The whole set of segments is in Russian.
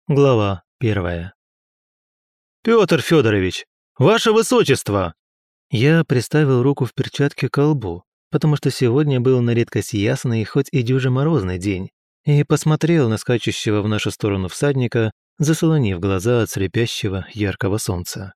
Глава 1. «Пётр Фёдорович! Ваше Высочество!» Я приставил руку в перчатке к колбу, потому что сегодня был на редкость ясный, хоть и дюже морозный день, и посмотрел на скачущего в нашу сторону всадника, заслонив глаза от слепящего яркого солнца.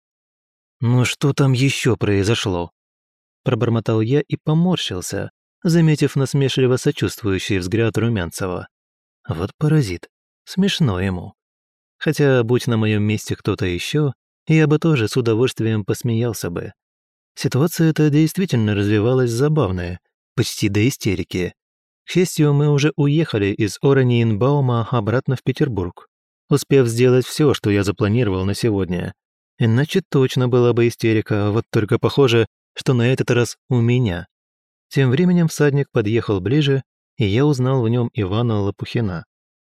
«Ну что там еще произошло?» Пробормотал я и поморщился, заметив насмешливо сочувствующий взгляд Румянцева. Вот паразит. Смешно ему. Хотя, будь на моем месте кто-то еще, я бы тоже с удовольствием посмеялся бы. Ситуация-то действительно развивалась забавная, почти до истерики. К счастью, мы уже уехали из Ораниенбаума обратно в Петербург, успев сделать все, что я запланировал на сегодня. Иначе точно была бы истерика, вот только похоже, что на этот раз у меня. Тем временем всадник подъехал ближе, и я узнал в нем Ивана Лопухина.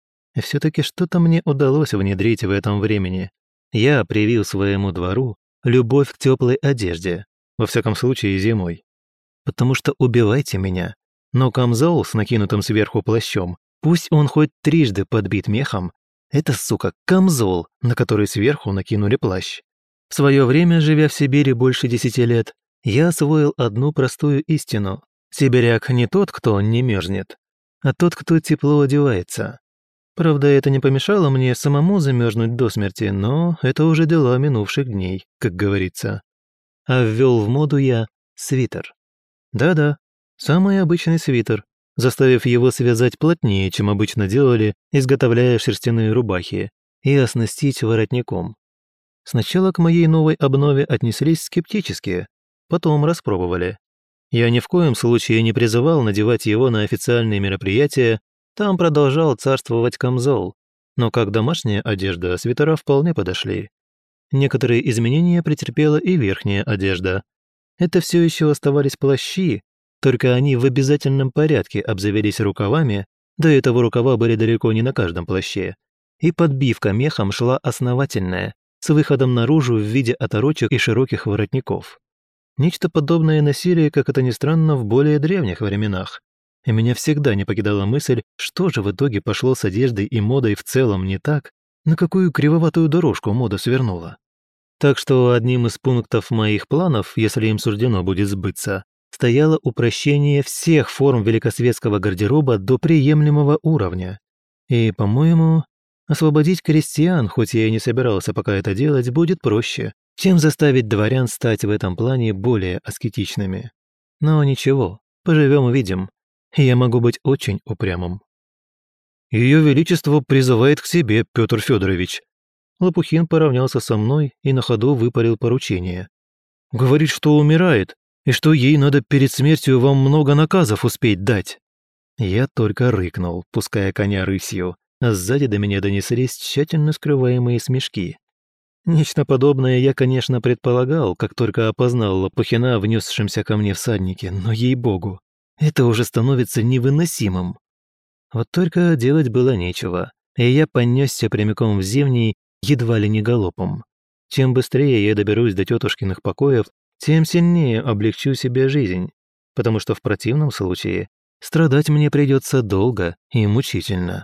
И все-таки что-то мне удалось внедрить в этом времени. Я привил своему двору любовь к теплой одежде, во всяком случае зимой. Потому что убивайте меня, но камзол с накинутым сверху плащом, пусть он хоть трижды подбит мехом, это, сука, камзол, на который сверху накинули плащ. В свое время, живя в Сибири больше 10 лет, я освоил одну простую истину. Сибиряк не тот, кто не мерзнет, а тот, кто тепло одевается. Правда, это не помешало мне самому замерзнуть до смерти, но это уже дела минувших дней, как говорится. А ввел в моду я свитер. Да-да, самый обычный свитер, заставив его связать плотнее, чем обычно делали, изготовляя шерстяные рубахи, и оснастить воротником. Сначала к моей новой обнове отнеслись скептически, потом распробовали. Я ни в коем случае не призывал надевать его на официальные мероприятия, там продолжал царствовать камзол, но как домашняя одежда свитера вполне подошли. Некоторые изменения претерпела и верхняя одежда. Это все еще оставались плащи, только они в обязательном порядке обзавелись рукавами, до этого рукава были далеко не на каждом плаще, и подбивка мехом шла основательная, с выходом наружу в виде оторочек и широких воротников. Нечто подобное носили, как это ни странно, в более древних временах. И меня всегда не покидала мысль, что же в итоге пошло с одеждой и модой в целом не так, на какую кривоватую дорожку мода свернула. Так что одним из пунктов моих планов, если им суждено будет сбыться, стояло упрощение всех форм великосветского гардероба до приемлемого уровня. И, по-моему, освободить крестьян, хоть я и не собирался пока это делать, будет проще, чем заставить дворян стать в этом плане более аскетичными. Но ничего, поживем-увидим. Я могу быть очень упрямым. Ее Величество призывает к себе, Петр Федорович. Лопухин поравнялся со мной и на ходу выпалил поручение. Говорит, что умирает, и что ей надо перед смертью вам много наказов успеть дать. Я только рыкнул, пуская коня рысью, а сзади до меня донеслись тщательно скрываемые смешки. Нечто подобное я, конечно, предполагал, как только опознал Лопухина, внесшимся ко мне всаднике, но ей-богу, это уже становится невыносимым. Вот только делать было нечего, и я понесся прямиком в Зимний, едва ли не галопом. Чем быстрее я доберусь до тетушкиных покоев, тем сильнее облегчу себе жизнь, потому что в противном случае страдать мне придется долго и мучительно.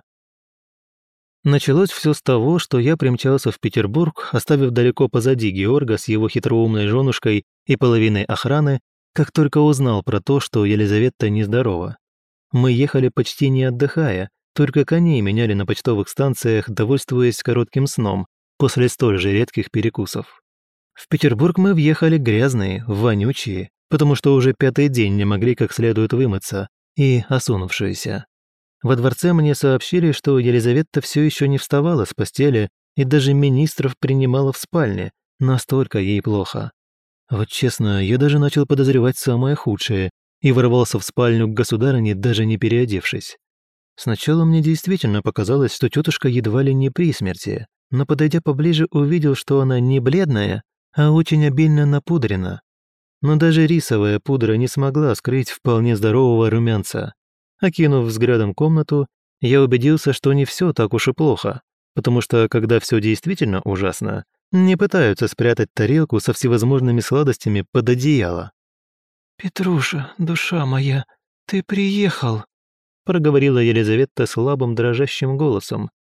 Началось все с того, что я примчался в Петербург, оставив далеко позади Георга с его хитроумной женушкой и половиной охраны, как только узнал про то, что Елизавета нездорова. Мы ехали почти не отдыхая, только коней меняли на почтовых станциях, довольствуясь коротким сном после столь же редких перекусов. В Петербург мы въехали грязные, вонючие, потому что уже 5-й день не могли как следует вымыться, и осунувшиеся. Во дворце мне сообщили, что Елизавета все еще не вставала с постели и даже министров принимала в спальне, настолько ей плохо. Вот честно, я даже начал подозревать самое худшее и ворвался в спальню к государыне, даже не переодевшись. Сначала мне действительно показалось, что тетушка едва ли не при смерти, но подойдя поближе, увидел, что она не бледная, а очень обильно напудрена. Но даже рисовая пудра не смогла скрыть вполне здорового румянца. Окинув взглядом комнату, я убедился, что не все так уж и плохо, потому что, когда все действительно ужасно, не пытаются спрятать тарелку со всевозможными сладостями под одеяло. «Петруша, душа моя, ты приехал!» проговорила Елизавета слабым дрожащим голосом,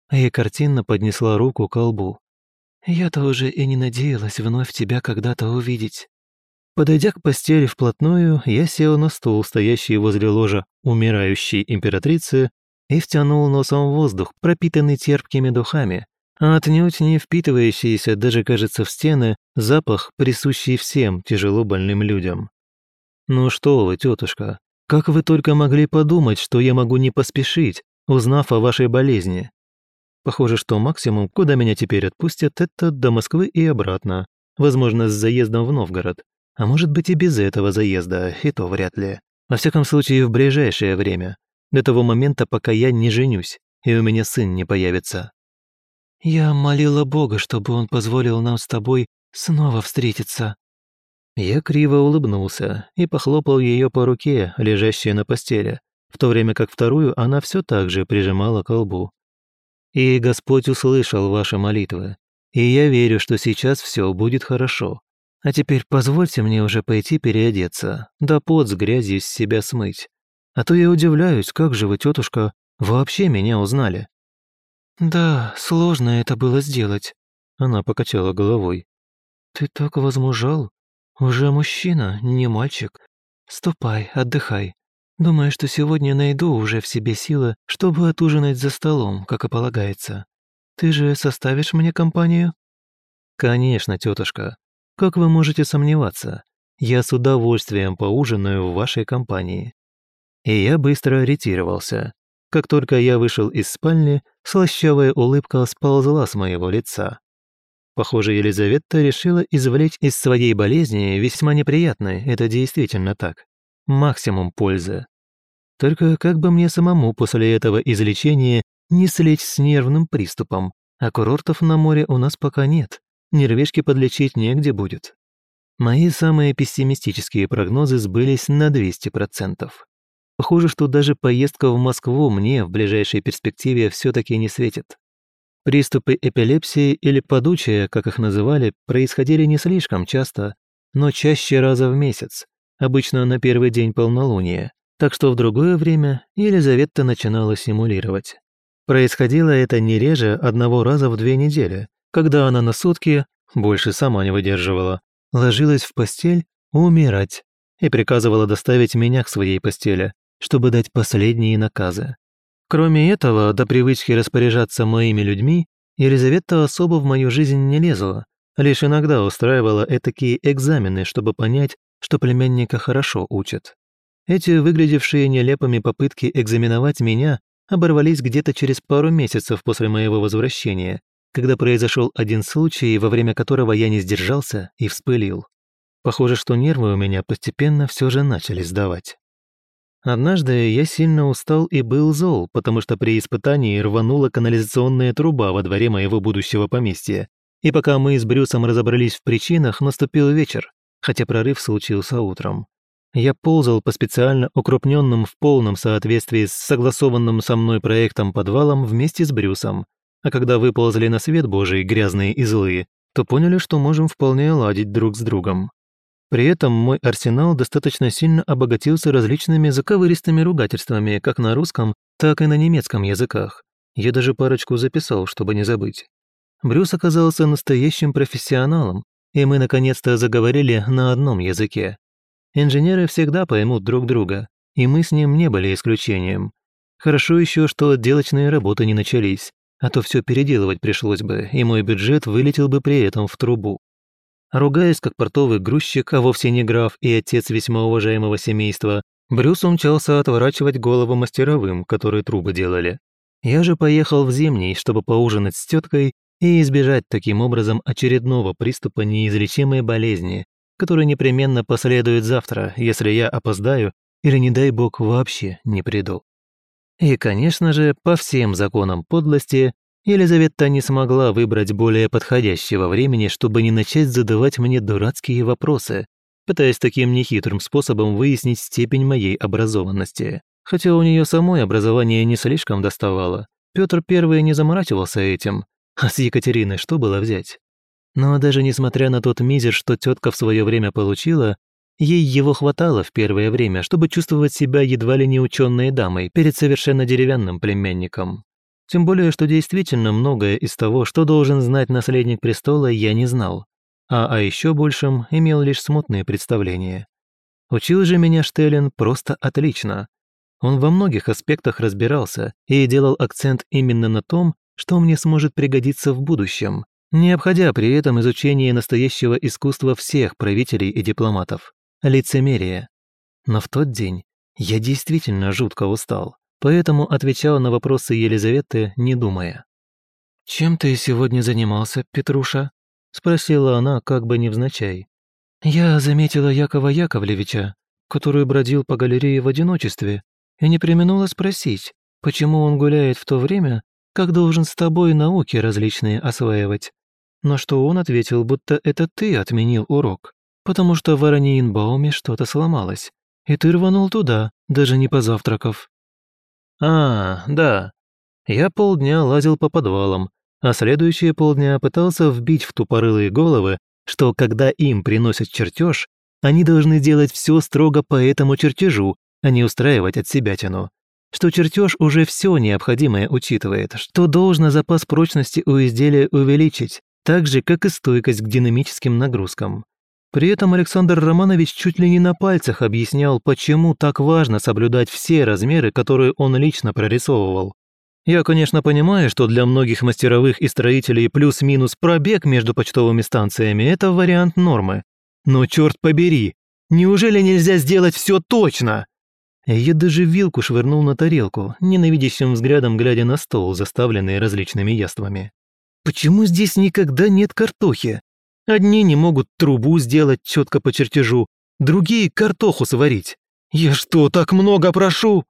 и картинно поднесла руку к колбу. «Я-то уже и не надеялась вновь тебя когда-то увидеть». Подойдя к постели вплотную, я сел на стул, стоящий возле ложа умирающей императрицы, и втянул носом воздух, пропитанный терпкими духами, а отнюдь не впитывающийся, даже кажется, в стены, запах, присущий всем тяжело больным людям. «Ну что вы, тетушка, как вы только могли подумать, что я могу не поспешить, узнав о вашей болезни? Похоже, что максимум, куда меня теперь отпустят, это до Москвы и обратно, возможно, с заездом в Новгород. А может быть и без этого заезда, и то вряд ли. Во всяком случае, в ближайшее время, до того момента, пока я не женюсь, и у меня сын не появится». «Я молила Бога, чтобы он позволил нам с тобой снова встретиться». Я криво улыбнулся и похлопал ее по руке, лежащей на постели, в то время как вторую она все так же прижимала к лбу. «И Господь услышал ваши молитвы, и я верю, что сейчас все будет хорошо. А теперь позвольте мне уже пойти переодеться, да пот с грязью с себя смыть. А то я удивляюсь, как же вы, тетушка, вообще меня узнали». «Да, сложно это было сделать», — она покачала головой. «Ты так возмужал? Уже мужчина, не мальчик. Ступай, отдыхай. Думаю, что сегодня найду уже в себе силы, чтобы отужинать за столом, как и полагается. Ты же составишь мне компанию?» «Конечно, тетушка. Как вы можете сомневаться? Я с удовольствием поужинаю в вашей компании». И я быстро ретировался. Как только я вышел из спальни, слащавая улыбка сползла с моего лица. Похоже, Елизавета решила извлечь из своей болезни весьма неприятной, это действительно так, максимум пользы. Только как бы мне самому после этого излечения не слечь с нервным приступом, а курортов на море у нас пока нет, нервишки подлечить негде будет. Мои самые пессимистические прогнозы сбылись на 200%. Похоже, что даже поездка в Москву мне в ближайшей перспективе все-таки не светит. Приступы эпилепсии или подучия, как их называли, происходили не слишком часто, но чаще раза в месяц, обычно на первый день полнолуния, так что в другое время Елизавета начинала симулировать. Происходило это не реже одного раза в 2 недели, когда она на сутки, больше сама не выдерживала, ложилась в постель умирать и приказывала доставить меня к своей постели, чтобы дать последние наказы. Кроме этого, до привычки распоряжаться моими людьми, Елизавета особо в мою жизнь не лезла, лишь иногда устраивала этакие экзамены, чтобы понять, что племянника хорошо учат. Эти выглядевшие нелепыми попытки экзаменовать меня оборвались где-то через пару месяцев после моего возвращения, когда произошел один случай, во время которого я не сдержался и вспылил. Похоже, что нервы у меня постепенно все же начали сдавать. Однажды я сильно устал и был зол, потому что при испытании рванула канализационная труба во дворе моего будущего поместья. И пока мы с Брюсом разобрались в причинах, наступил вечер, хотя прорыв случился утром. Я ползал по специально укрупненным в полном соответствии с согласованным со мной проектом подвалом вместе с Брюсом, а когда выползли на свет Божий грязные и злые, то поняли, что можем вполне ладить друг с другом. При этом мой арсенал достаточно сильно обогатился различными заковыристыми ругательствами как на русском, так и на немецком языках. Я даже парочку записал, чтобы не забыть. Брюс оказался настоящим профессионалом, и мы наконец-то заговорили на одном языке. Инженеры всегда поймут друг друга, и мы с ним не были исключением. Хорошо еще, что отделочные работы не начались, а то все переделывать пришлось бы, и мой бюджет вылетел бы при этом в трубу. Ругаясь как портовый грузчик, а вовсе не граф и отец весьма уважаемого семейства, Брюс умчался отворачивать голову мастеровым, которые трубы делали. Я же поехал в Зимний, чтобы поужинать с теткой и избежать таким образом очередного приступа неизлечимой болезни, который непременно последует завтра, если я опоздаю или, не дай бог, вообще не приду. И, конечно же, по всем законам подлости, Елизавета не смогла выбрать более подходящего времени, чтобы не начать задавать мне дурацкие вопросы, пытаясь таким нехитрым способом выяснить степень моей образованности. Хотя у нее самой образование не слишком доставало. Петр I не заморачивался этим, а с Екатериной что было взять? Но даже несмотря на тот мизер, что тетка в свое время получила, ей его хватало в первое время, чтобы чувствовать себя едва ли не ученой дамой перед совершенно деревянным племянником. Тем более, что действительно многое из того, что должен знать наследник престола, я не знал. А о еще большем имел лишь смутные представления. Учил же меня Штеллен просто отлично. Он во многих аспектах разбирался и делал акцент именно на том, что мне сможет пригодиться в будущем, не обходя при этом изучение настоящего искусства всех правителей и дипломатов – лицемерие. Но в тот день я действительно жутко устал, поэтому отвечал на вопросы Елизаветы, не думая. «Чем ты сегодня занимался, Петруша?» – спросила она как бы невзначай. «Я заметила Якова Яковлевича, который бродил по галерее в одиночестве, и не преминула спросить, почему он гуляет в то время, как должен с тобой науки различные осваивать. На что он ответил, будто это ты отменил урок, потому что в Ораниенбауме что-то сломалось, и ты рванул туда, даже не позавтракав». «А, да. Я полдня лазил по подвалам, а следующие полдня пытался вбить в тупорылые головы, что когда им приносят чертеж, они должны делать все строго по этому чертежу, а не устраивать от себятину. Что чертеж уже все необходимое учитывает, что должно запас прочности у изделия увеличить, так же, как и стойкость к динамическим нагрузкам. При этом Александр Романович чуть ли не на пальцах объяснял, почему так важно соблюдать все размеры, которые он лично прорисовывал. Я, конечно, понимаю, что для многих мастеровых и строителей плюс-минус пробег между почтовыми станциями – это вариант нормы. Но черт побери, неужели нельзя сделать все точно? Я даже вилку швырнул на тарелку, ненавидящим взглядом глядя на стол, заставленный различными яствами. Почему здесь никогда нет картохи? Одни не могут трубу сделать четко по чертежу, другие картоху сварить. Я что, так много прошу?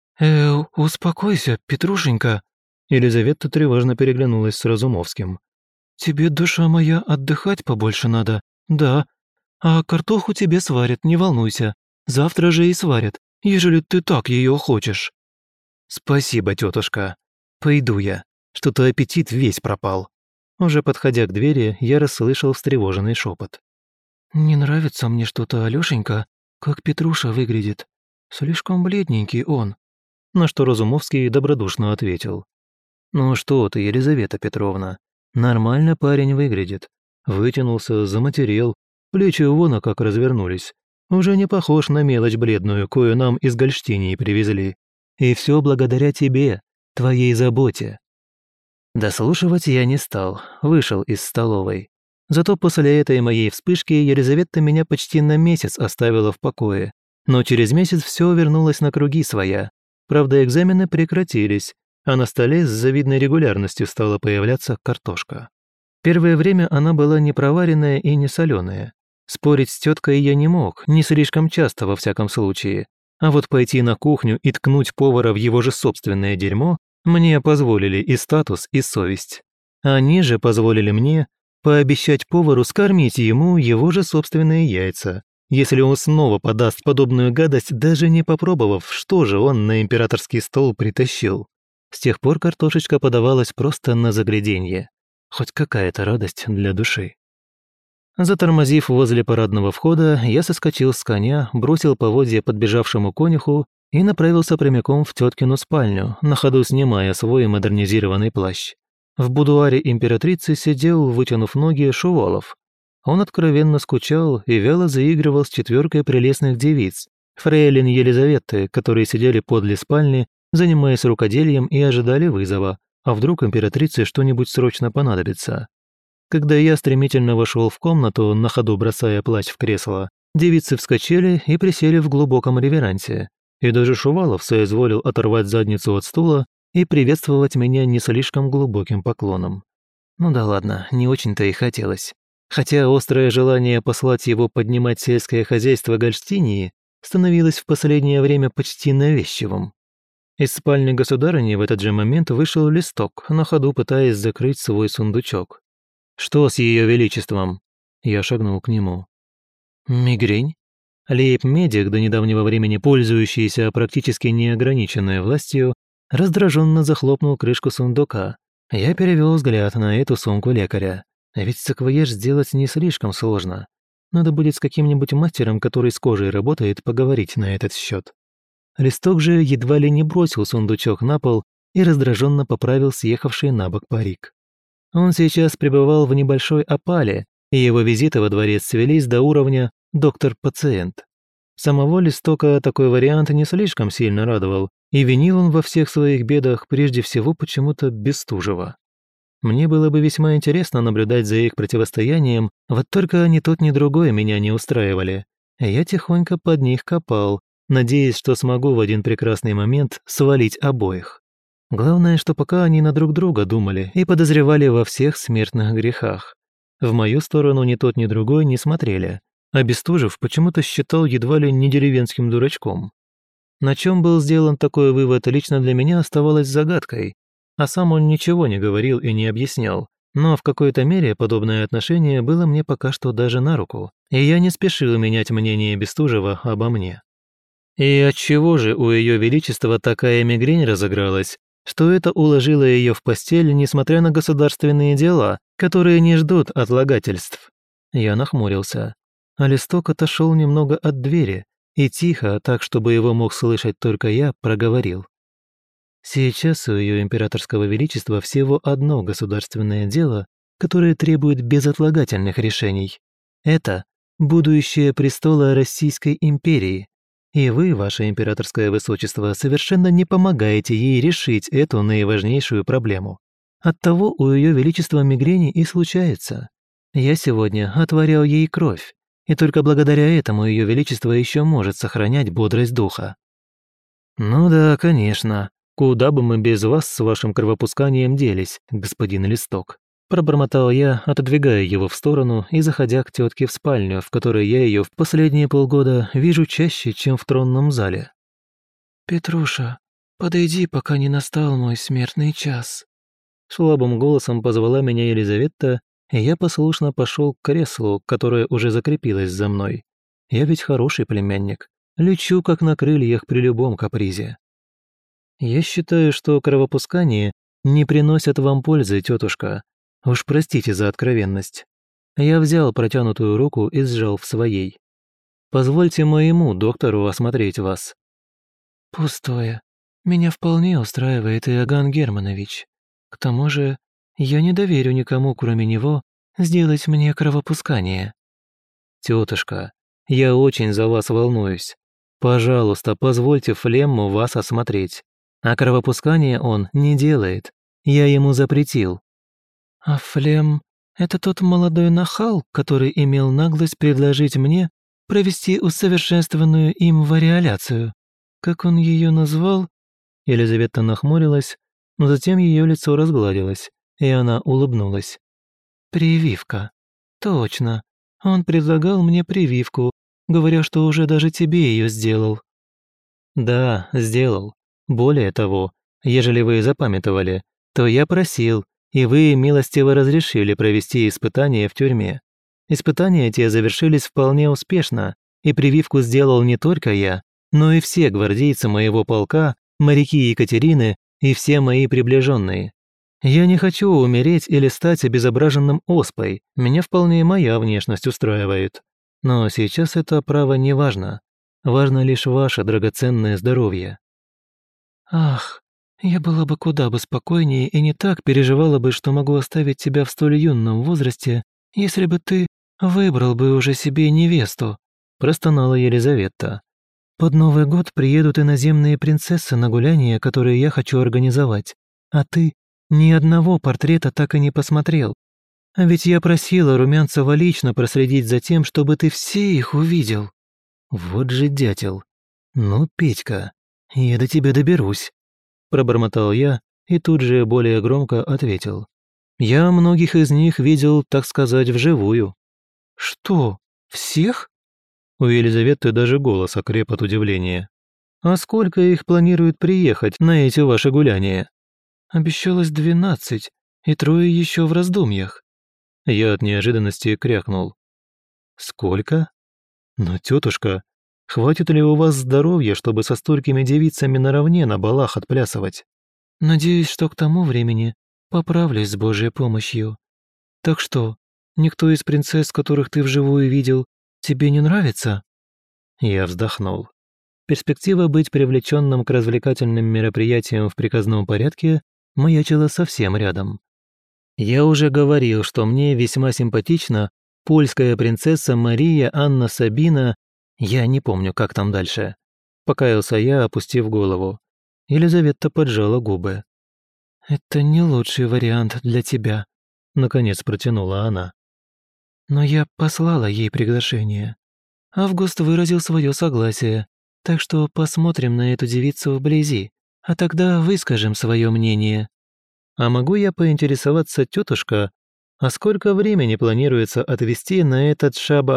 Успокойся, Петрушенька. Елизавета тревожно переглянулась с Разумовским. Тебе, душа моя, отдыхать побольше надо, да. А картоху тебе сварят, не волнуйся. Завтра же и сварят, ежели ты так ее хочешь. Спасибо, тетушка. Пойду я. Что-то аппетит весь пропал. Уже подходя к двери, я расслышал встревоженный шепот. «Не нравится мне что-то, Алёшенька, как Петруша выглядит. Слишком бледненький он». На что Разумовский добродушно ответил. «Ну что ты, Елизавета Петровна, нормально парень выглядит. Вытянулся, заматерел, плечи вон как развернулись. Уже не похож на мелочь бледную, кою нам из Гольштинии привезли. И все благодаря тебе, твоей заботе». Дослушивать я не стал, вышел из столовой. Зато после этой моей вспышки Елизавета меня почти на месяц оставила в покое. Но через месяц все вернулось на круги своя. Правда, экзамены прекратились, а на столе с завидной регулярностью стала появляться картошка. Первое время она была не проваренная и не соленая. Спорить с теткой я не мог, не слишком часто во всяком случае. А вот пойти на кухню и ткнуть повара в его же собственное дерьмо мне позволили и статус, и совесть. Они же позволили мне пообещать повару скормить ему его же собственные яйца, если он снова подаст подобную гадость, даже не попробовав, что же он на императорский стол притащил. С тех пор картошечка подавалась просто на загляденье. Хоть какая-то радость для души. Затормозив возле парадного входа, я соскочил с коня, бросил поводья подбежавшему конюху и направился прямиком в теткину спальню, на ходу снимая свой модернизированный плащ. В будуаре императрицы сидел, вытянув ноги, Шувалов. Он откровенно скучал и вяло заигрывал с четверкой прелестных девиц, фрейлин Елизаветы, которые сидели подле спальни, занимаясь рукоделием и ожидали вызова, а вдруг императрице что-нибудь срочно понадобится. Когда я стремительно вошел в комнату, на ходу бросая плащ в кресло, девицы вскочили и присели в глубоком реверансе. И даже Шувалов соизволил оторвать задницу от стула и приветствовать меня не слишком глубоким поклоном. Ну да ладно, не очень-то и хотелось. Хотя острое желание послать его поднимать сельское хозяйство Гольштинии становилось в последнее время почти навязчивым. Из спальни государыни в этот же момент вышел Листок, на ходу пытаясь закрыть свой сундучок. «Что с ее величеством?» Я шагнул к нему. «Мигрень?» Лейб-медик, до недавнего времени пользующийся практически неограниченной властью, раздраженно захлопнул крышку сундука. Я перевел взгляд на эту сумку лекаря. А ведь саквояж сделать не слишком сложно. Надо будет с каким-нибудь мастером, который с кожей работает, поговорить на этот счет. Листок же едва ли не бросил сундучок на пол, и раздраженно поправил съехавший на бок парик. Он сейчас пребывал в небольшой опале, и его визиты во дворец свелись до уровня «доктор-пациент». Самого Листока такой вариант не слишком сильно радовал, и винил он во всех своих бедах прежде всего почему-то Бестужева. Мне было бы весьма интересно наблюдать за их противостоянием, вот только ни тот, ни другой меня не устраивали. Я тихонько под них копал, надеясь, что смогу в один прекрасный момент свалить обоих. Главное, что пока они на друг друга думали и подозревали во всех смертных грехах. В мою сторону ни тот, ни другой не смотрели, а Бестужев почему-то считал едва ли не деревенским дурачком. На чем был сделан такой вывод, лично для меня оставалось загадкой, а сам он ничего не говорил и не объяснял, но в какой-то мере подобное отношение было мне пока что даже на руку, и я не спешил менять мнение Бестужева обо мне. И отчего же у Ее Величества такая мигрень разыгралась, что это уложило ее в постель, несмотря на государственные дела, которые не ждут отлагательств? Я нахмурился. А Листок отошел немного от двери и тихо, так чтобы его мог слышать только я, проговорил. Сейчас у Ее Императорского Величества всего одно государственное дело, которое требует безотлагательных решений. Это будущее престола Российской империи. И вы, Ваше Императорское Высочество, совершенно не помогаете ей решить эту наиважнейшую проблему. Оттого у Ее Величества мигрени и случается. Я сегодня отворял ей кровь, и только благодаря этому Ее Величество еще может сохранять бодрость духа. Ну да, конечно. Куда бы мы без вас с вашим кровопусканием делись, господин Листок? Пробормотал я, отодвигая его в сторону и заходя к тетке в спальню, в которой я ее в последние полгода вижу чаще, чем в тронном зале. «Петруша, подойди, пока не настал мой смертный час». Слабым голосом позвала меня Елизавета, и я послушно пошел к креслу, которое уже закрепилось за мной. Я ведь хороший племянник, лечу как на крыльях при любом капризе. Я считаю, что кровопускание не приносит вам пользы, тетушка. Уж простите за откровенность. Я взял протянутую руку и сжал в своей. Позвольте моему доктору осмотреть вас. Пустое. Меня вполне устраивает Иоганн Германович. К тому же, я не доверю никому, кроме него, сделать мне кровопускание. Тетушка, я очень за вас волнуюсь. Пожалуйста, позвольте Флемму вас осмотреть. А кровопускание он не делает. Я ему запретил. А Флем — это тот молодой нахал, который имел наглость предложить мне провести усовершенствованную им вариоляцию. Как он ее назвал? Елизавета нахмурилась, но затем ее лицо разгладилось, и она улыбнулась. Прививка. Точно. Он предлагал мне прививку, говоря, что уже даже тебе ее сделал. Да, сделал. Более того, ежели вы запамятовали, то я просил, и вы милостиво разрешили провести испытания в тюрьме. Испытания те завершились вполне успешно, и прививку сделал не только я, но и все гвардейцы моего полка, моряки Екатерины и все мои приближенные. Я не хочу умереть или стать обезображенным оспой, меня вполне моя внешность устраивает. Но сейчас это право не важно. Важно лишь ваше драгоценное здоровье. Ах, я была бы куда бы спокойнее и не так переживала бы, что могу оставить тебя в столь юном возрасте, если бы ты выбрал бы уже себе невесту, простонала Елизавета. Под Новый год приедут иноземные принцессы на гуляние, которые я хочу организовать, а ты ни одного портрета так и не посмотрел. А ведь я просила Румянцева лично проследить за тем, чтобы ты все их увидел. Вот же дятел. Ну, Петька, я до тебя доберусь. Пробормотал я и тут же более громко ответил. Я многих из них видел, так сказать, вживую. Что, всех? У Елизаветы даже голос окреп от удивления. А сколько их планируют приехать на эти ваши гуляния? Обещалось 12, и 3 еще в раздумьях. Я от неожиданности крякнул. Сколько? Но, тетушка, хватит ли у вас здоровья, чтобы со столькими девицами наравне на балах отплясывать? Надеюсь, что к тому времени поправлюсь с Божьей помощью. Так что, никто из принцесс, которых ты вживую видел, тебе не нравится? Я вздохнул. перспектива быть привлеченным к развлекательным мероприятиям в приказном порядке маячила совсем рядом. Я уже говорил, что мне весьма симпатична польская принцесса Мария Анна Сабина, я не помню, как там дальше. Покаялся я, опустив голову. Елизавета поджала губы. «Это не лучший вариант для тебя», — наконец протянула она. «Но я послала ей приглашение. Август выразил свое согласие, так что посмотрим на эту девицу вблизи, а тогда выскажем свое мнение. А могу я поинтересоваться, тетушка, а сколько времени планируется отвести на этот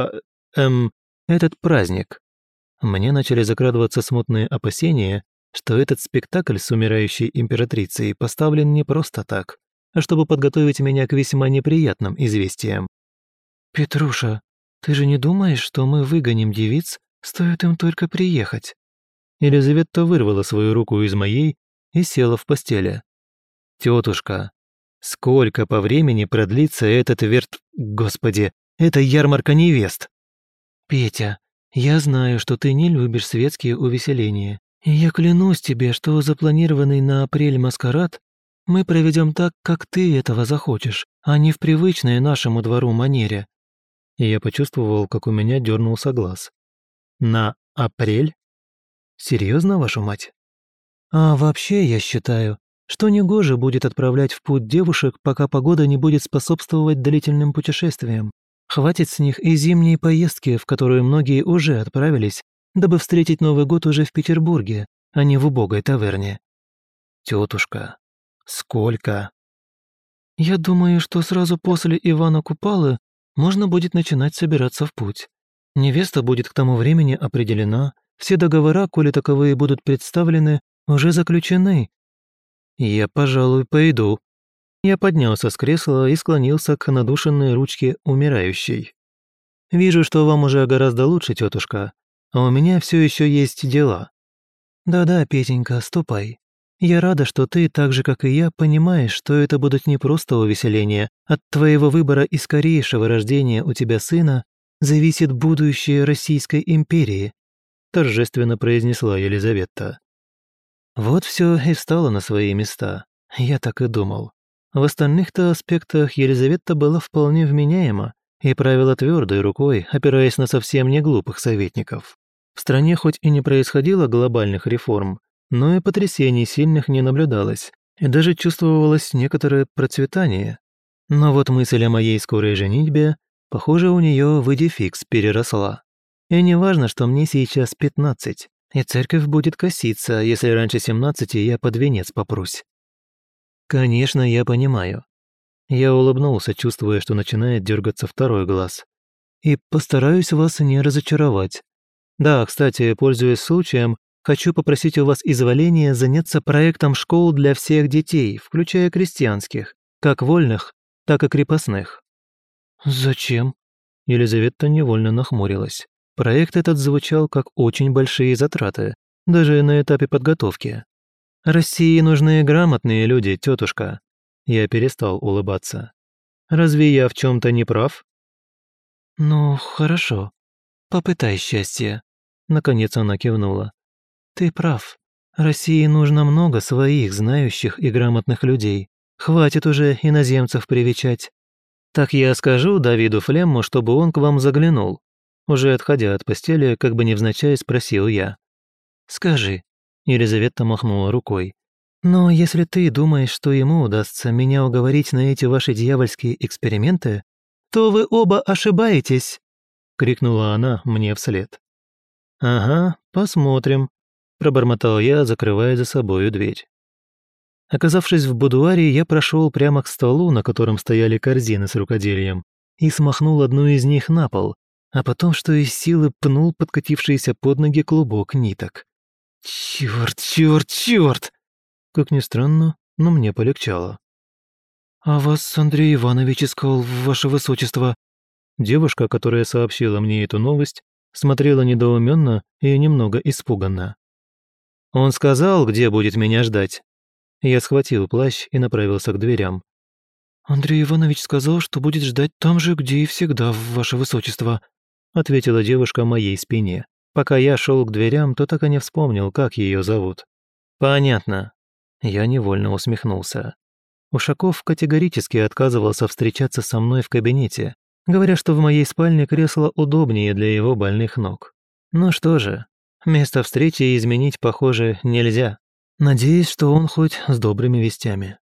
этот праздник?» Мне начали закрадываться смутные опасения, что этот спектакль с умирающей императрицей поставлен не просто так, а чтобы подготовить меня к весьма неприятным известиям. «Петруша, ты же не думаешь, что мы выгоним девиц, стоит им только приехать?» Елизавета вырвала свою руку из моей и села в постели. «Тетушка, сколько по времени продлится этот Господи, эта ярмарка невест?» «Петя, я знаю, что ты не любишь светские увеселения, и я клянусь тебе, что запланированный на апрель маскарад мы проведем так, как ты этого захочешь, а не в привычной нашему двору манере». И я почувствовал, как у меня дернулся глаз. «На апрель? Серьезно, вашу мать? А вообще, я считаю, что негоже будет отправлять в путь девушек, пока погода не будет способствовать длительным путешествиям. Хватит с них и зимней поездки, в которую многие уже отправились, дабы встретить Новый год уже в Петербурге, а не в убогой таверне. Тетушка, сколько? Я думаю, что сразу после Ивана Купалы можно будет начинать собираться в путь. Невеста будет к тому времени определена, все договора, коли таковые будут представлены, уже заключены. Я, пожалуй, пойду. Я поднялся с кресла и склонился к надушенной ручке умирающей. «Вижу, что вам уже гораздо лучше, тетушка, а у меня все еще есть дела». «Да-да, Петенька, ступай. Я рада, что ты, так же, как и я, понимаешь, что это будут не просто увеселения. От твоего выбора и скорейшего рождения у тебя сына зависит будущее Российской империи», торжественно произнесла Елизавета. Вот все и встало на свои места. Я так и думал. В остальных-то аспектах Елизавета была вполне вменяема и правила твердой рукой, опираясь на совсем не глупых советников. В стране хоть и не происходило глобальных реформ, но и потрясений сильных не наблюдалось, и даже чувствовалось некоторое процветание. Но вот мысль о моей скорой женитьбе, похоже, у нее в идефикс переросла. И не важно, что мне сейчас 15, и церковь будет коситься, если раньше 17 я под венец попрусь. Конечно, я понимаю. Я улыбнулся, чувствуя, что начинает дергаться второй глаз. И постараюсь вас не разочаровать. Да, кстати, пользуясь случаем, хочу попросить у вас изволения заняться проектом школ для всех детей, включая крестьянских, как вольных, так и крепостных». «Зачем?» Елизавета невольно нахмурилась. Проект этот звучал как очень большие затраты, даже на этапе подготовки. «России нужны грамотные люди, тетушка». Я перестал улыбаться. «Разве я в чем-то не прав?» «Ну, хорошо. Попытай счастье». Наконец она кивнула. «Ты прав. России нужно много своих знающих и грамотных людей. Хватит уже иноземцев привечать. Так я скажу Давиду Флемму, чтобы он к вам заглянул». Уже отходя от постели, как бы невзначай спросил я. «Скажи». Елизавета махнула рукой. «Но если ты думаешь, что ему удастся меня уговорить на эти ваши дьявольские эксперименты, то вы оба ошибаетесь!» — крикнула она мне вслед. «Ага, посмотрим», — пробормотал я, закрывая за собою дверь. Оказавшись в будуаре, я прошел прямо к столу, на котором стояли корзины с рукоделием, и смахнул одну из них на пол, а потом, что из силы, пнул подкатившийся под ноги клубок ниток. «Чёрт, чёрт, чёрт!» Как ни странно, но мне полегчало. «А вас Андрей Иванович искал, ваше высочество?» Девушка, которая сообщила мне эту новость, смотрела недоуменно и немного испуганно. «Он сказал, где будет меня ждать?» Я схватил плащ и направился к дверям. «Андрей Иванович сказал, что будет ждать там же, где и всегда, ваше высочество», ответила девушка моей спине. Пока я шел к дверям, то так и не вспомнил, как ее зовут. «Понятно». Я невольно усмехнулся. Ушаков категорически отказывался встречаться со мной в кабинете, говоря, что в моей спальне кресло удобнее для его больных ног. Ну что же, место встречи изменить, похоже, нельзя. Надеюсь, что он хоть с добрыми вестями.